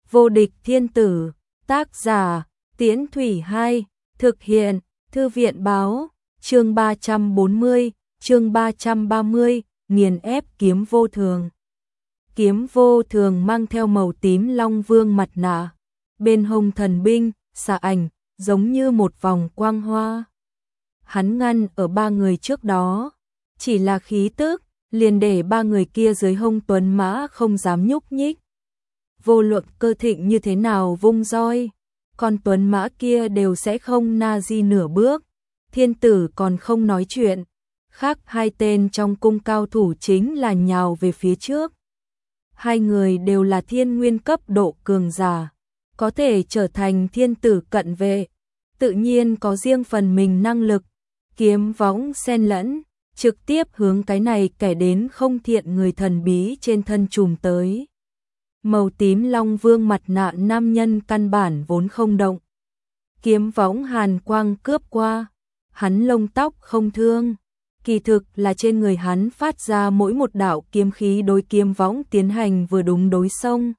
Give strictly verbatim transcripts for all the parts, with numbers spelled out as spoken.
Vô địch thiên tử, tác giả, Tiễn Thủy hai, thực hiện, Thư viện báo, chương ba trăm bốn mươi, chương ba trăm ba mươi, nghiền ép kiếm vô thường. Kiếm vô thường mang theo màu tím long vương mặt nạ, bên hông thần binh, xạ ảnh, giống như một vòng quang hoa. Hắn ngăn ở ba người trước đó, chỉ là khí tức, liền để ba người kia dưới hông tuấn mã không dám nhúc nhích. Vô luận Cơ Thịnh như thế nào vung roi, con tuấn mã kia đều sẽ không na di nửa bước. Thiên tử còn không nói chuyện, khác hai tên trong cung cao thủ chính là nhào về phía trước. Hai người đều là thiên nguyên cấp độ cường giả, có thể trở thành thiên tử cận vệ, tự nhiên có riêng phần mình năng lực, kiếm võng xen lẫn, trực tiếp hướng cái này kẻ đến không thiện người thần bí trên thân trùm tới. Màu tím long vương mặt nạ nam nhân căn bản vốn không động. Kiếm võng hàn quang cướp qua, hắn lông tóc không thương, kỳ thực là trên người hắn phát ra mỗi một đạo kiếm khí đối kiếm võng tiến hành vừa đúng đối xông.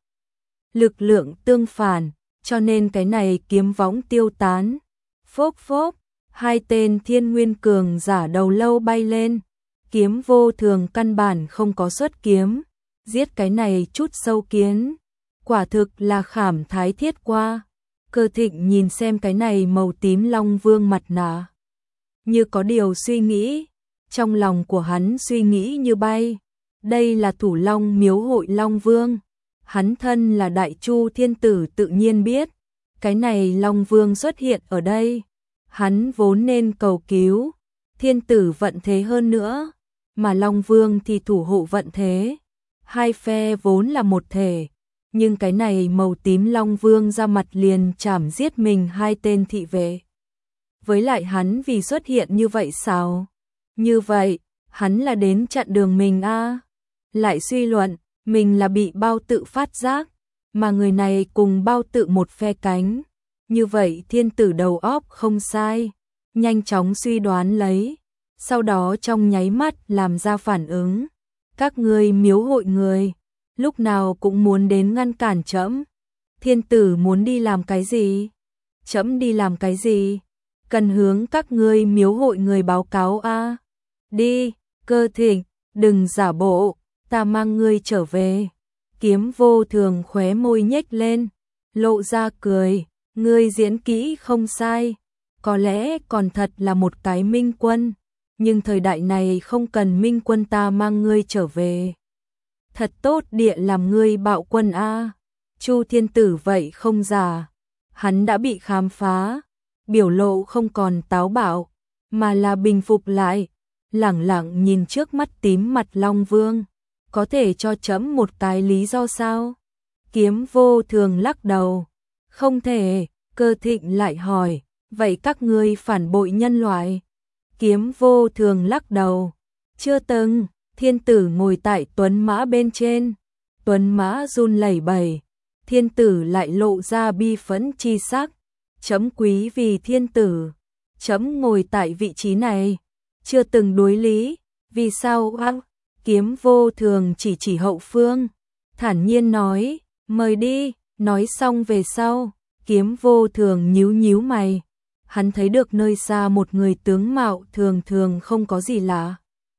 Lực lượng tương phản, cho nên cái này kiếm võng tiêu tán. Phốc phốc, hai tên thiên nguyên cường giả đầu lâu bay lên, kiếm vô thường căn bản không có xuất kiếm, giết cái này chút sâu kiến, quả thực là khảm thái thiết qua. Cơ Thịnh nhìn xem cái này màu tím long vương mặt nạ, như có điều suy nghĩ, trong lòng của hắn suy nghĩ như bay, đây là Thủ Long miếu hội long vương, hắn thân là Đại Chu thiên tử tự nhiên biết, cái này long vương xuất hiện ở đây, hắn vốn nên cầu cứu, thiên tử vận thế hơn nữa, mà long vương thì thủ hộ vận thế, hai phe vốn là một thể. Nhưng cái này màu tím long vương ra mặt liền chảm giết mình hai tên thị vệ. Với lại hắn vì xuất hiện như vậy sao? Như vậy, hắn là đến chặn đường mình a à? Lại suy luận, mình là bị bao tự phát giác, mà người này cùng bao tự một phe cánh. Như vậy thiên tử đầu óc không sai, nhanh chóng suy đoán lấy, sau đó trong nháy mắt làm ra phản ứng. Các ngươi miếu hội người, lúc nào cũng muốn đến ngăn cản trẫm. Thiên tử muốn đi làm cái gì? Trẫm đi làm cái gì? Cần hướng các ngươi miếu hội người báo cáo a. À? Đi, Cơ Thịnh, đừng giả bộ, ta mang ngươi trở về. Kiếm vô thường khóe môi nhếch lên, lộ ra cười, ngươi diễn kỹ không sai, có lẽ còn thật là một cái minh quân, nhưng thời đại này không cần minh quân ta mang ngươi trở về. Thật tốt địa làm ngươi bạo quân a. Chu thiên tử vậy không giả, hắn đã bị khám phá, biểu lộ không còn táo bạo, mà là bình phục lại, lẳng lặng nhìn trước mắt tím mặt long vương, có thể cho trẫm một cái lý do sao? Kiếm vô thường lắc đầu, không thể. Cơ Thịnh lại hỏi, vậy các ngươi phản bội nhân loại? Kiếm vô thường lắc đầu, chưa từng. Thiên tử ngồi tại tuấn mã bên trên, tuấn mã run lẩy bẩy, thiên tử lại lộ ra bi phẫn chi sắc, trẫm quý vì thiên tử, trẫm ngồi tại vị trí này, chưa từng đối lý, vì sao ác? Kiếm vô thường chỉ chỉ hậu phương, thản nhiên nói, mời đi. Nói xong về sau, kiếm vô thường nhíu nhíu mày, hắn thấy được nơi xa một người tướng mạo thường thường không có gì lạ.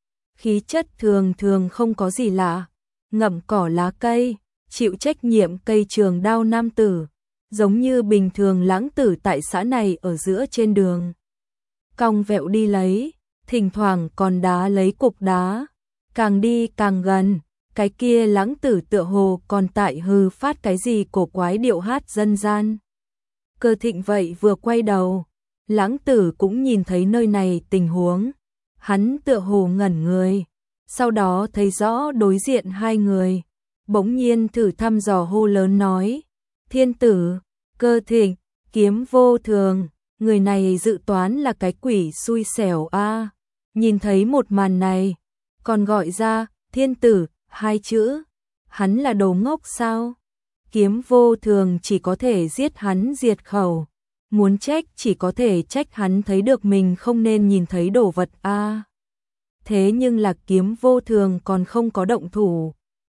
Khí chất thường thường không có gì lạ, ngậm cỏ lá cây, chịu trách nhiệm cây trường đao nam tử, giống như bình thường lãng tử tại xã này ở giữa trên đường. Cong vẹo đi lấy, thỉnh thoảng còn đá lấy cục đá, càng đi càng gần, cái kia lãng tử tựa hồ còn tại hư phát cái gì cổ quái điệu hát dân gian. Cơ Thịnh vậy vừa quay đầu, lãng tử cũng nhìn thấy nơi này tình huống. Hắn tựa hồ ngẩn người, sau đó thấy rõ đối diện hai người, bỗng nhiên thử thăm dò hô lớn nói, thiên tử, Cơ Thịnh, kiếm vô thường, người này dự toán là cái quỷ xui xẻo a. À. Nhìn thấy một màn này, còn gọi ra, thiên tử, hai chữ, hắn là đồ ngốc sao? Kiếm vô thường chỉ có thể giết hắn diệt khẩu. Muốn trách chỉ có thể trách hắn thấy được mình không nên nhìn thấy đồ vật a. À. Thế nhưng là kiếm vô thường còn không có động thủ,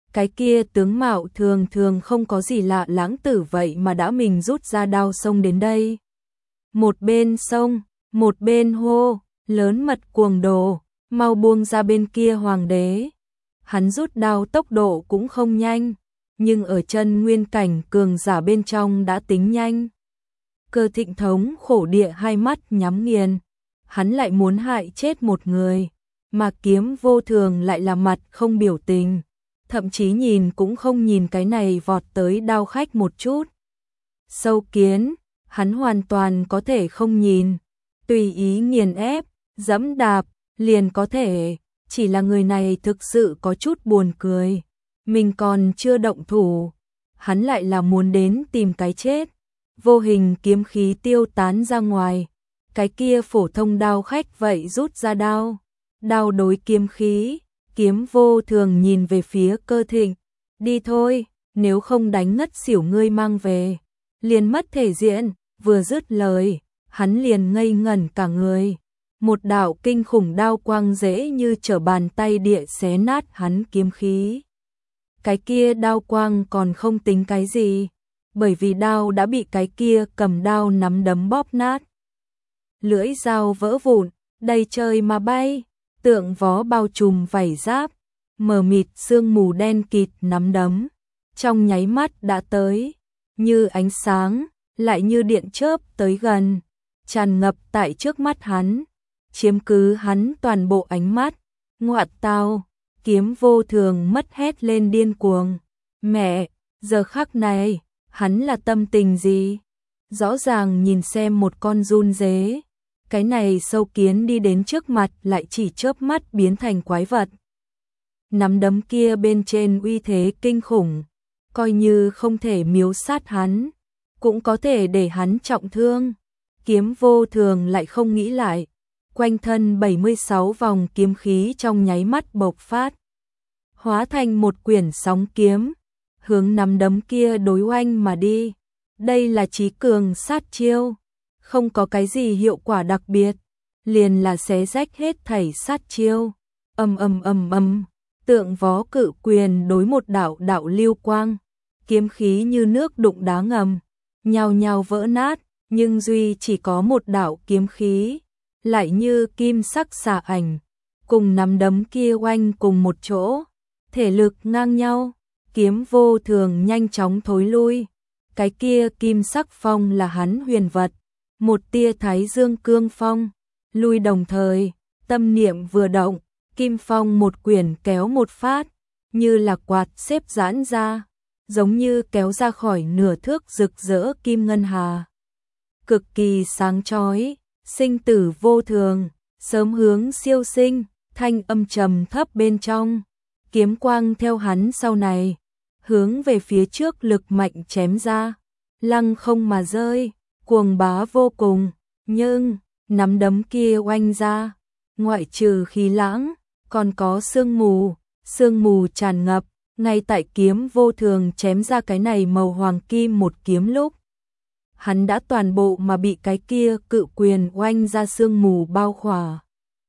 Cái kia tướng mạo thường thường không có gì lạ lãng tử vậy mà đã mình rút ra đao xông đến đây. Một bên xông, một bên hô, lớn mật cuồng đồ, mau buông ra bên kia hoàng đế. Hắn rút đao tốc độ cũng không nhanh, nhưng ở chân nguyên cảnh cường giả bên trong đã tính nhanh. Cơ Thịnh thống khổ địa hai mắt nhắm nghiền, hắn lại muốn hại chết một người, mà Kiếm Vô Thường lại là mặt không biểu tình, thậm chí nhìn cũng không nhìn cái này vọt tới đao khách một chút. Sâu kiến, hắn hoàn toàn có thể không nhìn, tùy ý nghiền ép, giẫm đạp, liền có thể, chỉ là người này thực sự có chút buồn cười. Mình còn chưa động thủ, hắn lại là muốn đến tìm cái chết. Vô hình kiếm khí tiêu tán ra ngoài, cái kia phổ thông đao khách vậy rút ra đao, đao đối kiếm khí. Kiếm Vô Thường nhìn về phía Cơ Thịnh, đi thôi, nếu không đánh ngất xỉu ngươi mang về, liền mất thể diện. Vừa dứt lời, hắn liền ngây ngẩn cả người, một đạo kinh khủng đao quang dễ như trở bàn tay địa xé nát hắn kiếm khí. Cái kia đao quang còn không tính cái gì, bởi vì đao đã bị cái kia cầm đao nắm đấm bóp nát. Lưỡi dao vỡ vụn, đầy trời mà bay, tượng vó bao trùm vảy giáp, mờ mịt sương mù đen kịt nắm đấm, trong nháy mắt đã tới, như ánh sáng, lại như điện chớp tới gần, tràn ngập tại trước mắt hắn, chiếm cứ hắn toàn bộ ánh mắt. Ngoại tao, Kiếm Vô Thường mất hét lên điên cuồng. Mẹ, giờ khắc này, hắn là tâm tình gì? Rõ ràng nhìn xem một con run dế, cái này sâu kiến đi đến trước mặt lại chỉ chớp mắt biến thành quái vật. Nắm đấm kia bên trên uy thế kinh khủng, coi như không thể miếu sát hắn, cũng có thể để hắn trọng thương. Kiếm Vô Thường lại không nghĩ lại, quanh thân bảy mươi sáu vòng kiếm khí trong nháy mắt bộc phát, hóa thành một quyển sóng kiếm, hướng nắm đấm kia đối oanh mà đi. Đây là chí cường sát chiêu, không có cái gì hiệu quả đặc biệt, liền là xé rách hết thảy sát chiêu. Ầm ầm ầm ầm, tượng vó cự quyền đối một đạo đạo lưu quang, kiếm khí như nước đụng đá ngầm, nhao nhao vỡ nát, nhưng duy chỉ có một đạo kiếm khí, lại như kim sắc xà ảnh, cùng nắm đấm kia oanh cùng một chỗ, thể lực ngang nhau. Kiếm Vô Thường nhanh chóng thối lui, cái kia kim sắc phong là hắn huyền vật, một tia thái dương cương phong, lui đồng thời, tâm niệm vừa động, kim phong một quyển kéo một phát, như là quạt xếp giãn ra, giống như kéo ra khỏi nửa thước rực rỡ kim ngân hà. Cực kỳ sáng chói, sinh tử vô thường, sớm hướng siêu sinh, thanh âm trầm thấp bên trong. Kiếm quang theo hắn sau này, hướng về phía trước lực mạnh chém ra, lăng không mà rơi, cuồng bá vô cùng, nhưng nắm đấm kia oanh ra, ngoại trừ khí lãng, còn có sương mù, sương mù tràn ngập, ngay tại Kiếm Vô Thường chém ra cái này màu hoàng kim một kiếm lúc, hắn đã toàn bộ mà bị cái kia cự quyền oanh ra sương mù bao khỏa.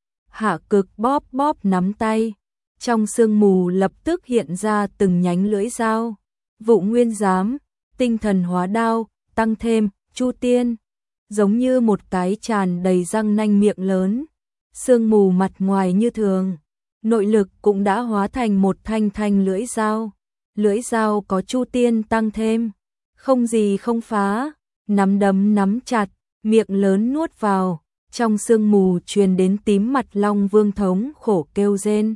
Hạ Cực bóp bóp nắm tay, trong sương mù lập tức hiện ra từng nhánh lưỡi dao, Vụ Nguyên Giám, Tinh Thần Hóa Đao, tăng thêm Chu Tiên, giống như một cái tràn đầy răng nanh miệng lớn, sương mù mặt ngoài như thường, nội lực cũng đã hóa thành một thanh thanh lưỡi dao, lưỡi dao có Chu Tiên tăng thêm, không gì không phá, nắm đấm nắm chặt, miệng lớn nuốt vào, trong sương mù truyền đến tím mặt Long Vương thống khổ kêu rên.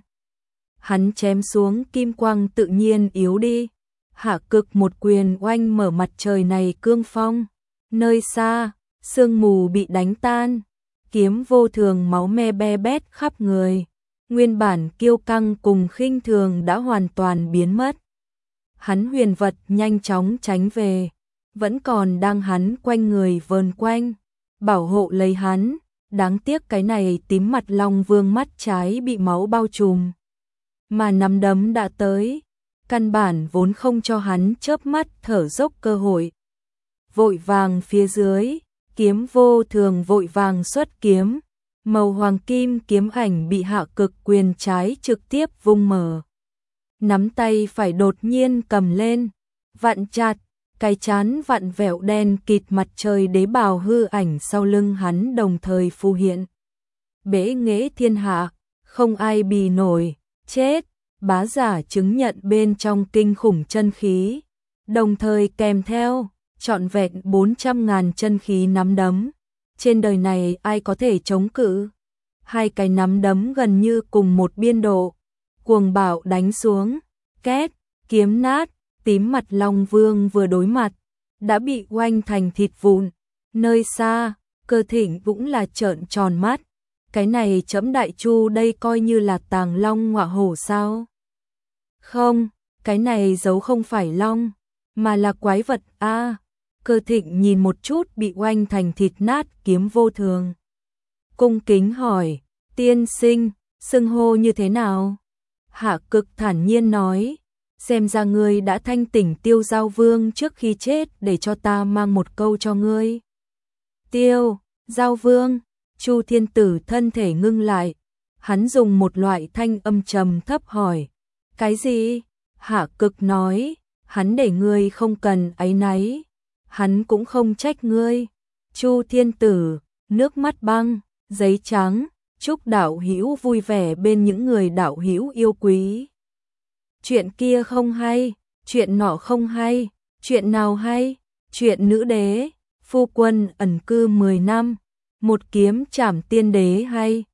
Hắn chém xuống kim quang tự nhiên yếu đi, Hạ Cực một quyền oanh mở mặt trời này cương phong, nơi xa, sương mù bị đánh tan, Kiếm Vô Thường máu me be bét khắp người, nguyên bản kiêu căng cùng khinh thường đã hoàn toàn biến mất. Hắn huyền vật nhanh chóng tránh về, vẫn còn đang hắn quanh người vờn quanh, bảo hộ lấy hắn, đáng tiếc cái này tím mặt Long Vương mắt trái bị máu bao trùm. Mà nắm đấm đã tới, căn bản vốn không cho hắn chớp mắt thở dốc cơ hội. Vội vàng phía dưới, Kiếm Vô Thường vội vàng xuất kiếm, màu hoàng kim kiếm ảnh bị Hạ Cực quyền trái trực tiếp vung mở. nắm tay phải đột nhiên cầm lên, vặn chặt, cái chán vặn vẹo đen kịt, mặt trời đế bào hư ảnh sau lưng hắn đồng thời phù hiện. Bế nghệ thiên hạ, không ai bì nổi, chết, bá giả chứng nhận bên trong kinh khủng chân khí, đồng thời kèm theo, trọn vẹn bốn trăm ngàn chân khí nắm đấm. Trên đời này ai có thể chống cự? Hai cái nắm đấm gần như cùng một biên độ, cuồng bạo đánh xuống, két, kiếm nát, tím mặt Long Vương vừa đối mặt, đã bị oanh thành thịt vụn. Nơi xa, Cơ Thịnh cũng là trợn tròn mắt. Cái này Trẫm Đại Chu đây coi như là tàng long ngọa hổ sao? Không, cái này giấu không phải long, mà là quái vật a. À, Cơ Thịnh nhìn một chút bị oanh thành thịt nát Kiếm Vô Thường, cung kính hỏi, tiên sinh, xưng hô như thế nào? Hạ Cực thản nhiên nói, xem ra ngươi đã thanh tỉnh Tiêu Giao Vương trước khi chết, để cho ta mang một câu cho ngươi. Tiêu Giao Vương. Chu Thiên Tử thân thể ngưng lại, hắn dùng một loại thanh âm trầm thấp hỏi, cái gì? Hạ Cực nói, hắn để ngươi không cần áy náy, hắn cũng không trách ngươi. Chu Thiên Tử, nước mắt băng, giấy trắng, chúc đạo hữu vui vẻ bên những người đạo hữu yêu quý. Chuyện kia không hay, chuyện nọ không hay, chuyện nào hay? Chuyện nữ đế, phu quân ẩn cư mười năm, một kiếm trảm tiên đế hay?